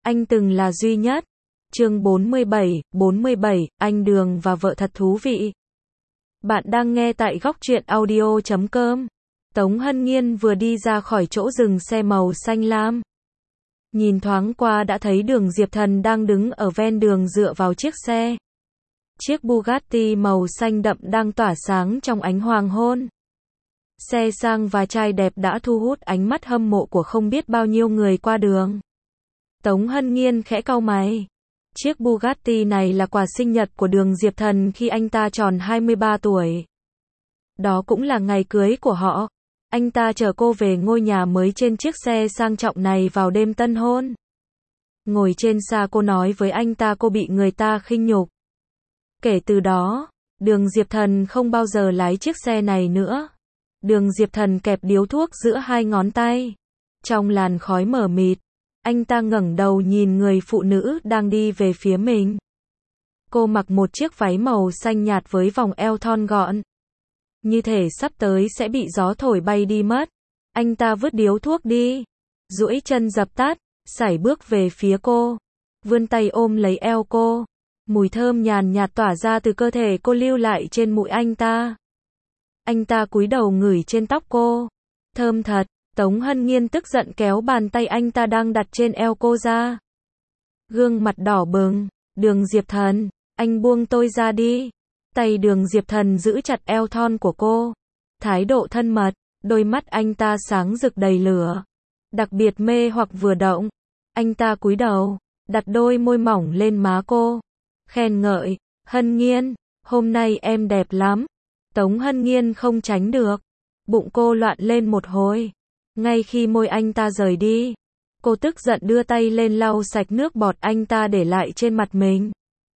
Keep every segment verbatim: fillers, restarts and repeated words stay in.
Anh từng là duy nhất. Chương bốn mươi bảy, bốn mươi bảy, anh Đường và vợ thật thú vị. Bạn đang nghe tại góc truyện audio chấm com. Tống Hân Nghiên vừa đi ra khỏi chỗ dừng xe màu xanh lam. Nhìn thoáng qua đã thấy Đường Diệp Thần đang đứng ở ven đường dựa vào chiếc xe. Chiếc Bugatti màu xanh đậm đang tỏa sáng trong ánh hoàng hôn. Xe sang và trai đẹp đã thu hút ánh mắt hâm mộ của không biết bao nhiêu người qua đường. Tống Hân Nghiên khẽ cau mày. Chiếc Bugatti này là quà sinh nhật của Đường Diệp Thần khi anh ta tròn hai mươi ba tuổi. Đó cũng là ngày cưới của họ. Anh ta chở cô về ngôi nhà mới trên chiếc xe sang trọng này vào đêm tân hôn. Ngồi trên xa cô nói với anh ta cô bị người ta khinh nhục. Kể từ đó, Đường Diệp Thần không bao giờ lái chiếc xe này nữa. Đường Diệp Thần kẹp điếu thuốc giữa hai ngón tay. Trong làn khói mờ mịt, anh ta ngẩng đầu nhìn người phụ nữ đang đi về phía mình. Cô mặc một chiếc váy màu xanh nhạt với vòng eo thon gọn. Như thể sắp tới sẽ bị gió thổi bay đi mất. Anh ta vứt điếu thuốc đi, duỗi chân dập tắt, sải bước về phía cô. Vươn tay ôm lấy eo cô. Mùi thơm nhàn nhạt tỏa ra từ cơ thể cô lưu lại trên mũi anh ta. Anh ta cúi đầu ngửi trên tóc cô. Thơm thật. Tống Hân Nghiên tức giận kéo bàn tay anh ta đang đặt trên eo cô ra. Gương mặt đỏ bừng. Đường Diệp Thần, anh buông tôi ra đi. Tay Đường Diệp Thần giữ chặt eo thon của cô. Thái độ thân mật, đôi mắt anh ta sáng rực đầy lửa. Đặc biệt mê hoặc vừa động. Anh ta cúi đầu, đặt đôi môi mỏng lên má cô. Khen ngợi, Hân Nghiên, hôm nay em đẹp lắm. Tống Hân Nghiên không tránh được. Bụng cô loạn lên một hồi. Ngay khi môi anh ta rời đi, cô tức giận đưa tay lên lau sạch nước bọt anh ta để lại trên mặt mình.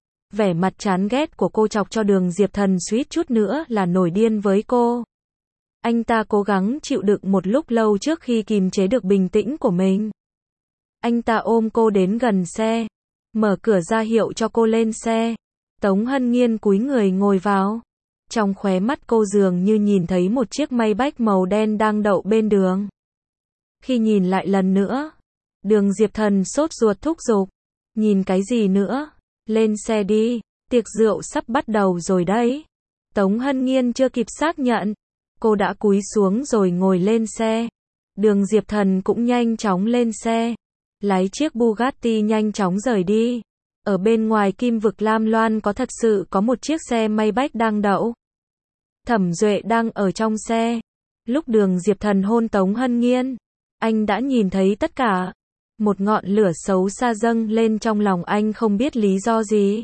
Vẻ mặt chán ghét của cô chọc cho Đường Diệp Thần suýt chút nữa là nổi điên với cô. Anh ta cố gắng chịu đựng một lúc lâu trước khi kìm chế được bình tĩnh của mình. Anh ta ôm cô đến gần xe, mở cửa ra hiệu cho cô lên xe. Tống Hân Nghiên cúi người ngồi vào. Trong khóe mắt cô dường như nhìn thấy một chiếc Maybach màu đen đang đậu bên đường. Khi nhìn lại lần nữa, Đường Diệp Thần sốt ruột thúc giục. Nhìn cái gì nữa? Lên xe đi, tiệc rượu sắp bắt đầu rồi đấy. Tống Hân Nghiên chưa kịp xác nhận. Cô đã cúi xuống rồi ngồi lên xe. Đường Diệp Thần cũng nhanh chóng lên xe. Lái chiếc Bugatti nhanh chóng rời đi. Ở bên ngoài Kim Vực Lam Loan có thật sự có một chiếc xe Maybach đang đậu. Thẩm Duệ đang ở trong xe. Lúc Đường Diệp Thần hôn Tống Hân Nghiên, anh đã nhìn thấy tất cả. Một ngọn lửa xấu xa dâng lên trong lòng anh không biết lý do gì.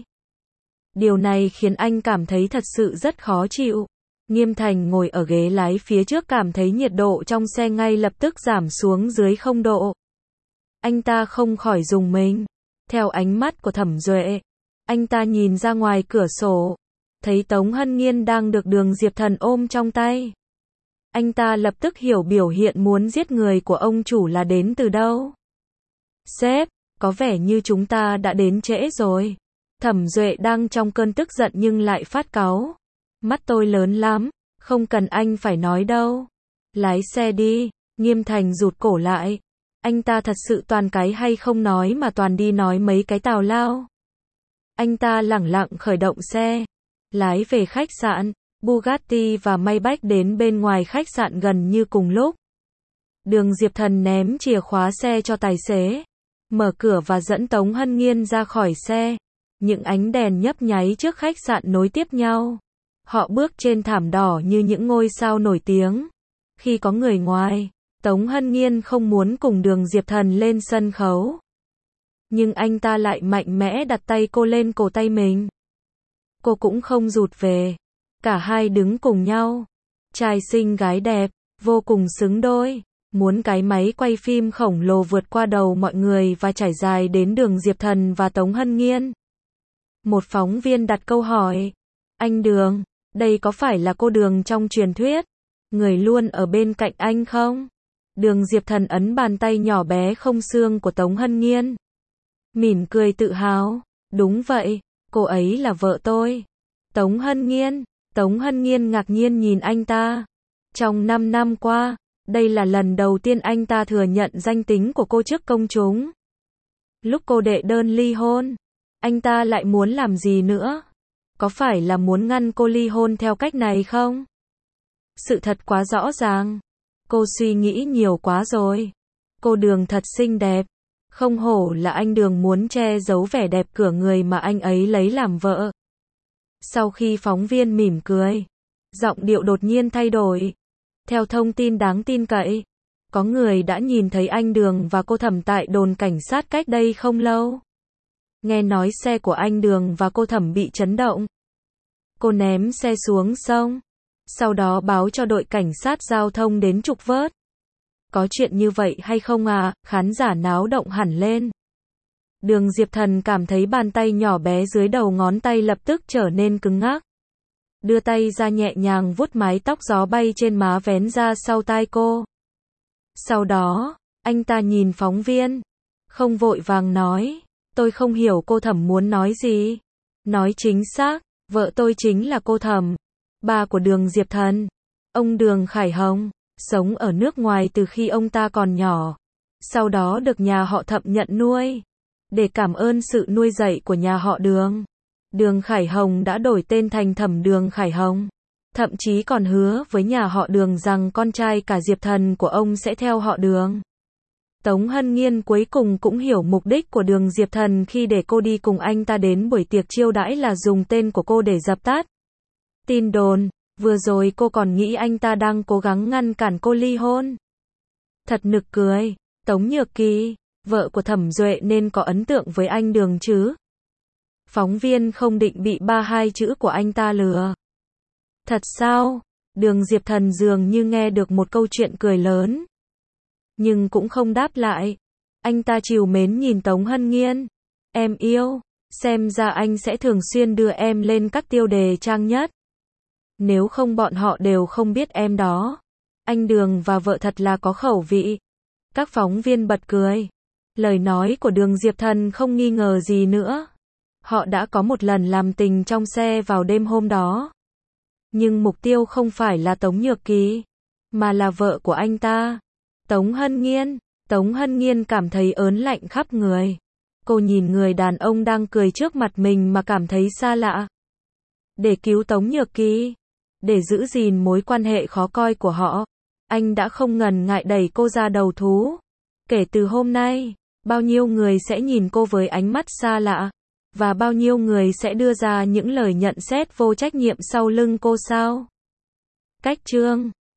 Điều này khiến anh cảm thấy thật sự rất khó chịu. Nghiêm Thành ngồi ở ghế lái phía trước cảm thấy nhiệt độ trong xe ngay lập tức giảm xuống dưới không độ. Anh ta không khỏi rùng mình. Theo ánh mắt của Thẩm Duệ, anh ta nhìn ra ngoài cửa sổ, thấy Tống Hân Nghiên đang được Đường Diệp Thần ôm trong tay. Anh ta lập tức hiểu biểu hiện muốn giết người của ông chủ là đến từ đâu. Sếp, có vẻ như chúng ta đã đến trễ rồi. Thẩm Duệ đang trong cơn tức giận nhưng lại phát cáu. Mắt tôi lớn lắm, không cần anh phải nói đâu. Lái xe đi. Nghiêm Thành rụt cổ lại. Anh ta thật sự toàn cái hay không nói mà toàn đi nói mấy cái tào lao. Anh ta lẳng lặng khởi động xe, lái về khách sạn. Bugatti và Maybach đến bên ngoài khách sạn gần như cùng lúc. Đường Diệp Thần ném chìa khóa xe cho tài xế, mở cửa và dẫn Tống Hân Nghiên ra khỏi xe. Những ánh đèn nhấp nháy trước khách sạn nối tiếp nhau. Họ bước trên thảm đỏ như những ngôi sao nổi tiếng. Khi có người ngoài, Tống Hân Nghiên không muốn cùng Đường Diệp Thần lên sân khấu. Nhưng anh ta lại mạnh mẽ đặt tay cô lên cổ tay mình. Cô cũng không rụt về. Cả hai đứng cùng nhau. Trai xinh gái đẹp, vô cùng xứng đôi. Muốn cái máy quay phim khổng lồ vượt qua đầu mọi người và trải dài đến Đường Diệp Thần và Tống Hân Nghiên. Một phóng viên đặt câu hỏi. Anh Đường, đây có phải là cô Đường trong truyền thuyết? Người luôn ở bên cạnh anh không? Đường Diệp Thần ấn bàn tay nhỏ bé không xương của Tống Hân Nghiên. Mỉm cười tự hào. Đúng vậy, cô ấy là vợ tôi. Tống Hân Nghiên. Tống Hân Nghiên ngạc nhiên nhìn anh ta. Trong năm năm qua, đây là lần đầu tiên anh ta thừa nhận danh tính của cô trước công chúng. Lúc cô đệ đơn ly hôn, anh ta lại muốn làm gì nữa? Có phải là muốn ngăn cô ly hôn theo cách này không? Sự thật quá rõ ràng. Cô suy nghĩ nhiều quá rồi. Cô Đường thật xinh đẹp. Không hổ là anh Đường muốn che giấu vẻ đẹp của người mà anh ấy lấy làm vợ. Sau khi phóng viên mỉm cười, giọng điệu đột nhiên thay đổi. Theo thông tin đáng tin cậy, có người đã nhìn thấy anh Đường và cô Thẩm tại đồn cảnh sát cách đây không lâu. Nghe nói xe của anh Đường và cô Thẩm bị chấn động. Cô ném xe xuống sông, sau đó báo cho đội cảnh sát giao thông đến trục vớt. Có chuyện như vậy hay không à? Khán giả náo động hẳn lên. Đường Diệp Thần cảm thấy bàn tay nhỏ bé dưới đầu ngón tay lập tức trở nên cứng ngắc. Đưa tay ra nhẹ nhàng vuốt mái tóc gió bay trên má vén ra sau tai cô. Sau đó, anh ta nhìn phóng viên, không vội vàng nói, tôi không hiểu cô Thẩm muốn nói gì. Nói chính xác, vợ tôi chính là cô Thẩm, bà của Đường Diệp Thần. Ông Đường Khải Hồng, sống ở nước ngoài từ khi ông ta còn nhỏ. Sau đó được nhà họ Thẩm nhận nuôi. Để cảm ơn sự nuôi dạy của nhà họ Đường, Đường Khải Hồng đã đổi tên thành Thẩm Đường Khải Hồng. Thậm chí còn hứa với nhà họ Đường rằng con trai cả Diệp Thần của ông sẽ theo họ Đường. Tống Hân Nghiên cuối cùng cũng hiểu mục đích của Đường Diệp Thần khi để cô đi cùng anh ta đến buổi tiệc chiêu đãi là dùng tên của cô để dập tắt tin đồn. Vừa rồi cô còn nghĩ anh ta đang cố gắng ngăn cản cô ly hôn. Thật nực cười. Tống Nhược Kỳ, vợ của Thẩm Duệ nên có ấn tượng với anh Đường chứ. Phóng viên không định bị ba hai chữ của anh ta lừa. Thật sao? Đường Diệp Thần dường như nghe được một câu chuyện cười lớn. Nhưng cũng không đáp lại. Anh ta trìu mến nhìn Tống Hân Nghiên. Em yêu, xem ra anh sẽ thường xuyên đưa em lên các tiêu đề trang nhất. Nếu không bọn họ đều không biết em đó. Anh Đường và vợ thật là có khẩu vị. Các phóng viên bật cười. Lời nói của Đường Diệp Thần không nghi ngờ gì nữa. Họ đã có một lần làm tình trong xe vào đêm hôm đó. Nhưng mục tiêu không phải là Tống Nhược Kỳ, mà là vợ của anh ta, Tống Hân Nghiên. Tống Hân Nghiên cảm thấy ớn lạnh khắp người. Cô nhìn người đàn ông đang cười trước mặt mình mà cảm thấy xa lạ. Để cứu Tống Nhược Kỳ, để giữ gìn mối quan hệ khó coi của họ, anh đã không ngần ngại đẩy cô ra đầu thú. Kể từ hôm nay, bao nhiêu người sẽ nhìn cô với ánh mắt xa lạ, và bao nhiêu người sẽ đưa ra những lời nhận xét vô trách nhiệm sau lưng cô sao? Cách chương